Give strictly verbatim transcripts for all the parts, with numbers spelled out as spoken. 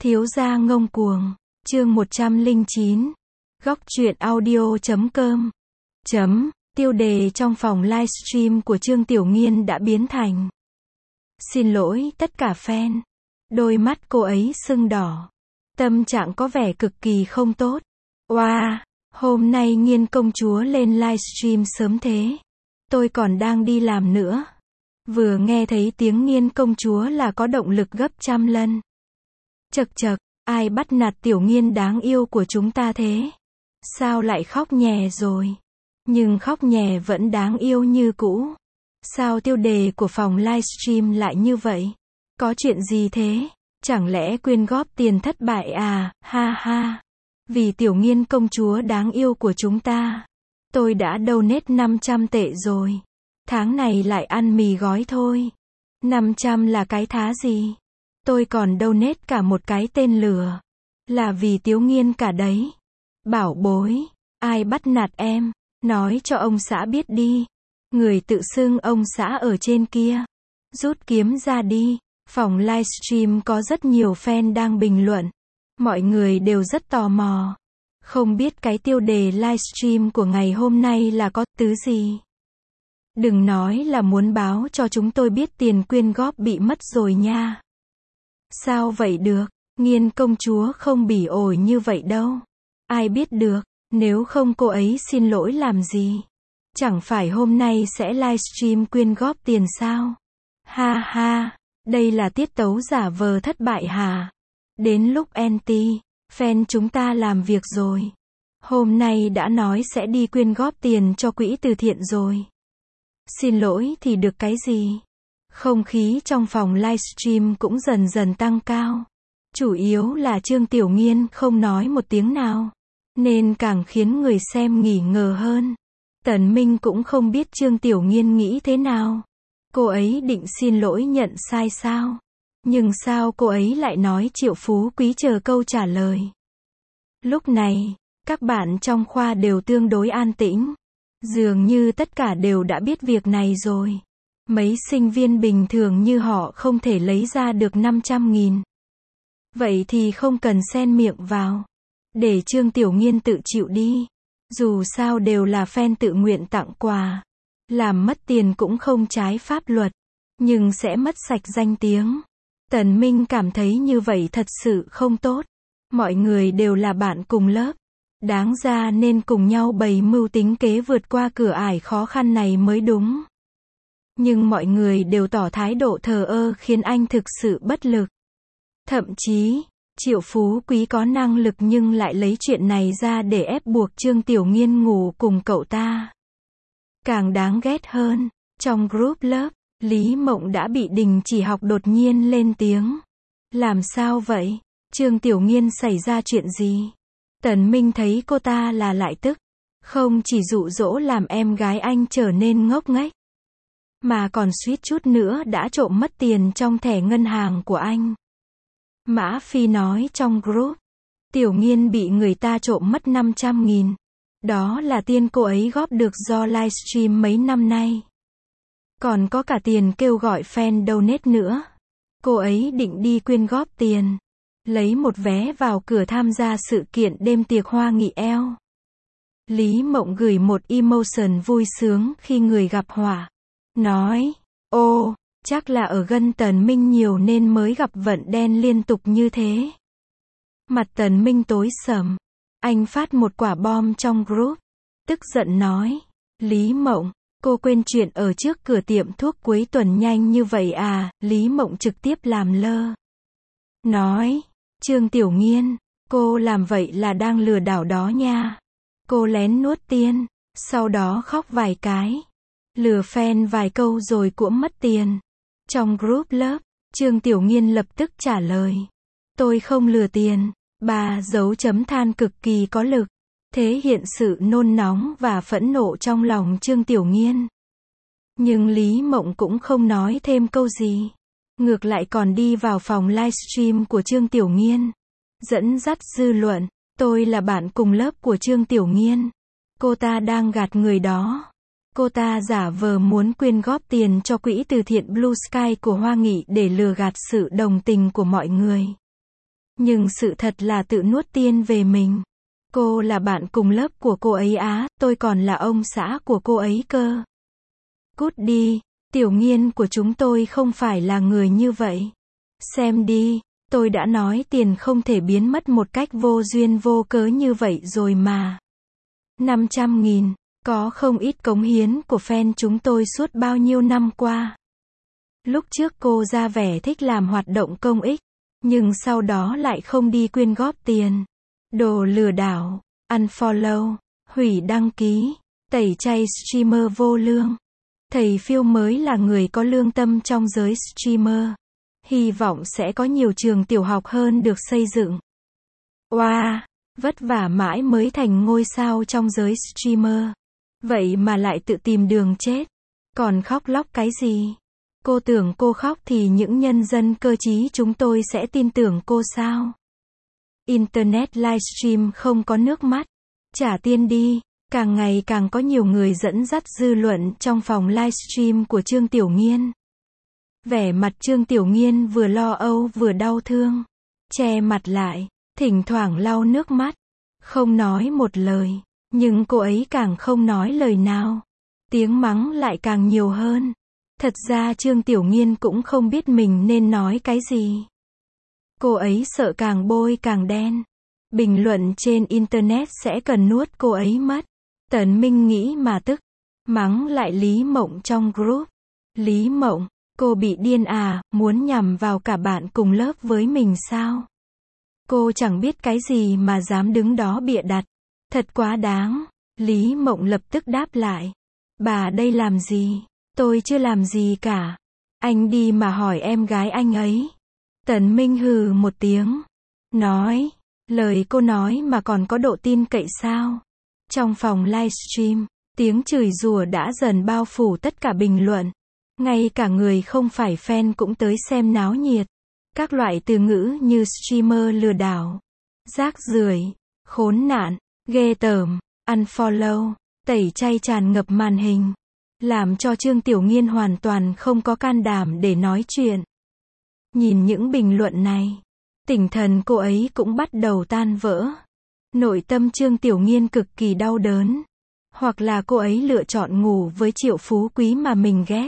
Thiếu gia ngông cuồng, chương một trăm lẻ chín, góc truyện audio chấm com, chấm, tiêu đề trong phòng livestream của Trương Tiểu Nghiên đã biến thành xin lỗi tất cả fan. Đôi mắt cô ấy sưng đỏ. Tâm trạng có vẻ cực kỳ không tốt. Oa, wow, hôm nay Nghiên công chúa lên livestream sớm thế. Tôi còn đang đi làm nữa. Vừa nghe thấy tiếng Nghiên công chúa là có động lực gấp trăm lần. Chậc chậc, ai bắt nạt Tiểu Nghiên đáng yêu của chúng ta thế? Sao lại khóc nhè rồi? Nhưng khóc nhè vẫn đáng yêu như cũ. Sao tiêu đề của phòng livestream lại như vậy? Có chuyện gì thế? Chẳng lẽ quyên góp tiền thất bại à? Ha ha. Vì Tiểu Nghiên công chúa đáng yêu của chúng ta. Tôi đã donate năm trăm tệ rồi. Tháng này lại ăn mì gói thôi. năm trăm là cái thá gì? Tôi còn donate cả một cái tên lửa. Là vì Tiểu Nghiên cả đấy. Bảo bối. Ai bắt nạt em? Nói cho ông xã biết đi. Người tự xưng ông xã ở trên kia. Rút kiếm ra đi. Phòng livestream có rất nhiều fan đang bình luận. Mọi người đều rất tò mò. Không biết cái tiêu đề livestream của ngày hôm nay là có tứ gì? Đừng nói là muốn báo cho chúng tôi biết tiền quyên góp bị mất rồi nha. Sao vậy được? Nghiên công chúa không bỉ ổi như vậy đâu. Ai biết được, nếu không cô ấy xin lỗi làm gì? Chẳng phải hôm nay sẽ livestream quyên góp tiền sao? Ha ha, đây là tiết tấu giả vờ thất bại hả? Đến lúc anti, fan chúng ta làm việc rồi. Hôm nay đã nói sẽ đi quyên góp tiền cho quỹ từ thiện rồi. Xin lỗi thì được cái gì? Không khí trong phòng livestream cũng dần dần tăng cao. Chủ yếu là Trương Tiểu Nghiên không nói một tiếng nào, nên càng khiến người xem nghỉ ngờ hơn. Tần Minh cũng không biết Trương Tiểu Nghiên nghĩ thế nào. Cô ấy định xin lỗi nhận sai sao? Nhưng sao cô ấy lại nói Triệu Phú Quý chờ câu trả lời? Lúc này, các bạn trong khoa đều tương đối an tĩnh. Dường như tất cả đều đã biết việc này rồi. Mấy sinh viên bình thường như họ không thể lấy ra được năm trăm nghìn. Vậy thì không cần xen miệng vào. Để Trương Tiểu Nghiên tự chịu đi. Dù sao đều là fan tự nguyện tặng quà. Làm mất tiền cũng không trái pháp luật. Nhưng sẽ mất sạch danh tiếng. Tần Minh cảm thấy như vậy thật sự không tốt. Mọi người đều là bạn cùng lớp. Đáng ra nên cùng nhau bày mưu tính kế vượt qua cửa ải khó khăn này mới đúng. Nhưng mọi người đều tỏ thái độ thờ ơ khiến anh thực sự bất lực. Thậm chí, Triệu Phú Quý có năng lực nhưng lại lấy chuyện này ra để ép buộc Trương Tiểu Nghiên ngủ cùng cậu ta. Càng đáng ghét hơn, trong group lớp, Lý Mộng đã bị đình chỉ học đột nhiên lên tiếng. Làm sao vậy? Trương Tiểu Nghiên xảy ra chuyện gì? Tần Minh thấy cô ta là lại tức. Không chỉ dụ dỗ làm em gái anh trở nên ngốc nghếch, mà còn suýt chút nữa đã trộm mất tiền trong thẻ ngân hàng của anh. Mã Phi nói trong group, Tiểu Nghiên bị người ta trộm mất năm trăm nghìn. Đó là tiền cô ấy góp được do livestream mấy năm nay. Còn có cả tiền kêu gọi fan donate nữa. Cô ấy định đi quyên góp tiền. Lấy một vé vào cửa tham gia sự kiện đêm tiệc hoa nghị eo. Lý Mộng gửi một emotion vui sướng khi người gặp họa. Nói, ô, chắc là ở gân Tần Minh nhiều nên mới gặp vận đen liên tục như thế. Mặt Tần Minh tối sầm. Anh phát một quả bom trong group. Tức giận nói, Lý Mộng, cô quên chuyện ở trước cửa tiệm thuốc cuối tuần nhanh như vậy à? Lý Mộng trực tiếp làm lơ. Nói, Trương Tiểu Nghiên, cô làm vậy là đang lừa đảo đó nha. Cô lén nuốt tiền, sau đó khóc vài cái. Lừa fan vài câu rồi cũng mất tiền. Trong group lớp, Trương Tiểu Nghiên lập tức trả lời. Tôi không lừa tiền. Bà dấu chấm than cực kỳ có lực. Thể hiện sự nôn nóng và phẫn nộ trong lòng Trương Tiểu Nghiên. Nhưng Lý Mộng cũng không nói thêm câu gì. Ngược lại còn đi vào phòng livestream của Trương Tiểu Nghiên. Dẫn dắt dư luận. Tôi là bạn cùng lớp của Trương Tiểu Nghiên. Cô ta đang gạt người đó. Cô ta giả vờ muốn quyên góp tiền cho quỹ từ thiện Blue Sky của Hoa Nghị để lừa gạt sự đồng tình của mọi người. Nhưng sự thật là tự nuốt tiên về mình. Cô là bạn cùng lớp của cô ấy á, tôi còn là ông xã của cô ấy cơ. Cút đi, Tiểu Nghiên của chúng tôi không phải là người như vậy. Xem đi, tôi đã nói tiền không thể biến mất một cách vô duyên vô cớ như vậy rồi mà. năm trăm nghìn, có không ít cống hiến của fan chúng tôi suốt bao nhiêu năm qua. Lúc trước cô ra vẻ thích làm hoạt động công ích, nhưng sau đó lại không đi quyên góp tiền. Đồ lừa đảo, unfollow, hủy đăng ký, tẩy chay streamer vô lương. Thầy Phil mới là người có lương tâm trong giới streamer. Hy vọng sẽ có nhiều trường tiểu học hơn được xây dựng. Wow, vất vả mãi mới thành ngôi sao trong giới streamer. Vậy mà lại tự tìm đường chết. Còn khóc lóc cái gì? Cô tưởng cô khóc thì những nhân dân cơ trí chúng tôi sẽ tin tưởng cô sao? Internet livestream không có nước mắt. Trả tiền đi. Càng ngày càng có nhiều người dẫn dắt dư luận trong phòng livestream của Trương Tiểu Nghiên. Vẻ mặt Trương Tiểu Nghiên vừa lo âu vừa đau thương. Che mặt lại, thỉnh thoảng lau nước mắt. Không nói một lời. Nhưng cô ấy càng không nói lời nào. Tiếng mắng lại càng nhiều hơn. Thật ra Trương Tiểu Nghiên cũng không biết mình nên nói cái gì. Cô ấy sợ càng bôi càng đen. Bình luận trên Internet sẽ cần nuốt cô ấy mất. Tần Minh nghĩ mà tức. Mắng lại Lý Mộng trong group. Lý Mộng, cô bị điên à, muốn nhằm vào cả bạn cùng lớp với mình sao? Cô chẳng biết cái gì mà dám đứng đó bịa đặt. Thật quá đáng. Lý Mộng lập tức đáp lại. Bà đây làm gì? Tôi chưa làm gì cả. Anh đi mà hỏi em gái anh ấy. Tần Minh hừ một tiếng. Nói, lời cô nói mà còn có độ tin cậy sao? Trong phòng livestream, tiếng chửi rủa đã dần bao phủ tất cả bình luận. Ngay cả người không phải fan cũng tới xem náo nhiệt. Các loại từ ngữ như streamer lừa đảo, rác rưởi, khốn nạn, ghê tởm, unfollow, tẩy chay tràn ngập màn hình. Làm cho Trương Tiểu Nghiên hoàn toàn không có can đảm để nói chuyện. Nhìn những bình luận này, tinh thần cô ấy cũng bắt đầu tan vỡ. Nội tâm Trương Tiểu Nghiên cực kỳ đau đớn. Hoặc là cô ấy lựa chọn ngủ với Triệu Phú Quý mà mình ghét.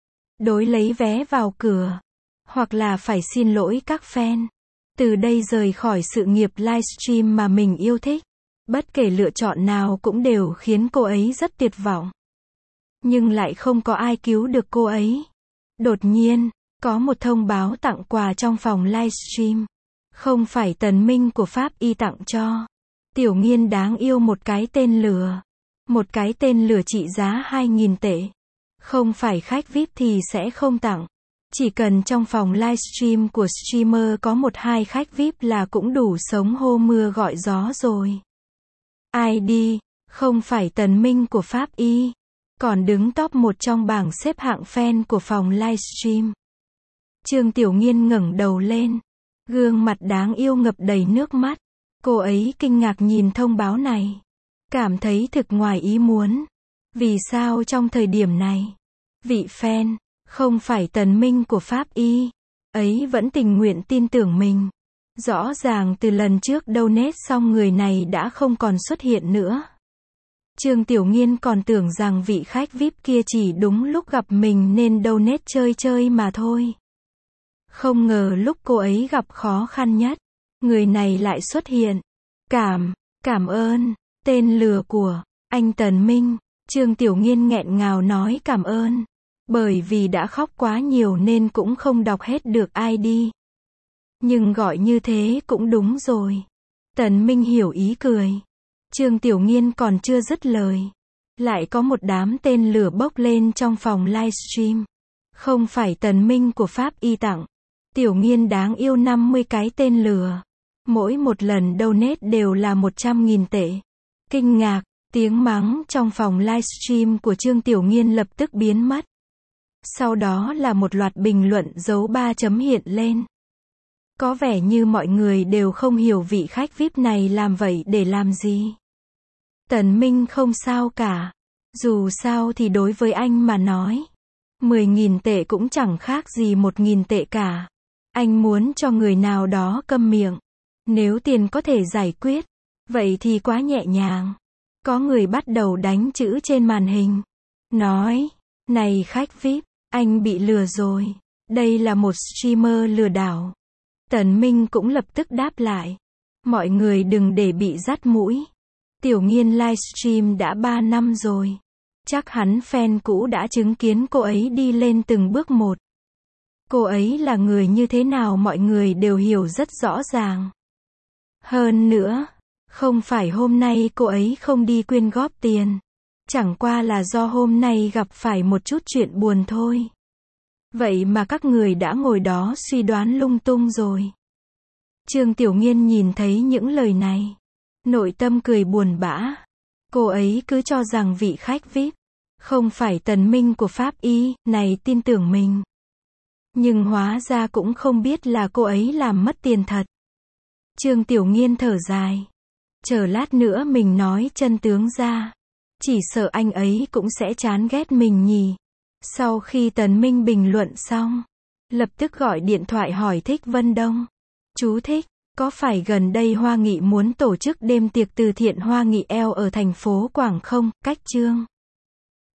Đối lấy vé vào cửa. Hoặc là phải xin lỗi các fan. Từ đây rời khỏi sự nghiệp livestream mà mình yêu thích. Bất kể lựa chọn nào cũng đều khiến cô ấy rất tuyệt vọng. Nhưng lại không có ai cứu được cô ấy. Đột nhiên, có một thông báo tặng quà trong phòng livestream. Không phải Tần Minh của Pháp Y tặng cho. Tiểu Nghiên đáng yêu một cái tên lửa. Một cái tên lửa trị giá hai nghìn tệ. Không phải khách vi ai pi thì sẽ không tặng. Chỉ cần trong phòng livestream của streamer có một hai khách vi ai pi là cũng đủ sống hô mưa gọi gió rồi. i đê, không phải Tần Minh của Pháp Y. Còn đứng top một trong bảng xếp hạng fan của phòng livestream. Trương Tiểu Nghiên ngẩng đầu lên. Gương mặt đáng yêu ngập đầy nước mắt. Cô ấy kinh ngạc nhìn thông báo này. Cảm thấy thực ngoài ý muốn. Vì sao trong thời điểm này, vị fan, không phải Tần Minh của Pháp Y, ấy vẫn tình nguyện tin tưởng mình. Rõ ràng từ lần trước donate xong người này đã không còn xuất hiện nữa. Trương Tiểu Nghiên còn tưởng rằng vị khách vi ai pi kia chỉ đúng lúc gặp mình nên donate chơi chơi mà thôi. Không ngờ lúc cô ấy gặp khó khăn nhất, người này lại xuất hiện. Cảm, cảm ơn, tên lừa của anh Tần Minh. Trương Tiểu Nghiên nghẹn ngào nói cảm ơn. Bởi vì đã khóc quá nhiều nên cũng không đọc hết được i đê. Nhưng gọi như thế cũng đúng rồi. Tần Minh hiểu ý cười. Trương Tiểu Nghiên còn chưa dứt lời. Lại có một đám tên lửa bốc lên trong phòng livestream. Không phải Tần Minh của Pháp Y tặng. Tiểu Nghiên đáng yêu năm mươi cái tên lửa. Mỗi một lần donate đều là một trăm nghìn tệ. Kinh ngạc, tiếng mắng trong phòng livestream của Trương Tiểu Nghiên lập tức biến mất. Sau đó là một loạt bình luận dấu ba chấm hiện lên. Có vẻ như mọi người đều không hiểu vị khách vi ai pi này làm vậy để làm gì. Tần Minh không sao cả. Dù sao thì đối với anh mà nói, mười nghìn tệ cũng chẳng khác gì một nghìn tệ cả. Anh muốn cho người nào đó câm miệng. Nếu tiền có thể giải quyết, vậy thì quá nhẹ nhàng. Có người bắt đầu đánh chữ trên màn hình. Nói, này khách vi ai pi, anh bị lừa rồi. Đây là một streamer lừa đảo. Tần Minh cũng lập tức đáp lại. Mọi người đừng để bị dắt mũi. Tiểu Nghiên livestream đã ba năm rồi. Chắc hắn fan cũ đã chứng kiến cô ấy đi lên từng bước một. Cô ấy là người như thế nào mọi người đều hiểu rất rõ ràng. Hơn nữa, không phải hôm nay cô ấy không đi quyên góp tiền. Chẳng qua là do hôm nay gặp phải một chút chuyện buồn thôi. Vậy mà các người đã ngồi đó suy đoán lung tung rồi. Trương Tiểu Nghiên nhìn thấy những lời này. Nội tâm cười buồn bã. Cô ấy cứ cho rằng vị khách vi ai pi, không phải Tần Minh của Pháp Y, này tin tưởng mình. Nhưng hóa ra cũng không biết là cô ấy làm mất tiền thật. Trương Tiểu Nghiên thở dài. Chờ lát nữa mình nói chân tướng ra. Chỉ sợ anh ấy cũng sẽ chán ghét mình nhỉ. Sau khi Tần Minh bình luận xong, lập tức gọi điện thoại hỏi Thích Vân Đông. Chú Thích, có phải gần đây Hoa Nghị muốn tổ chức đêm tiệc từ thiện Hoa Nghị eo ở thành phố Quảng không? Cách Trương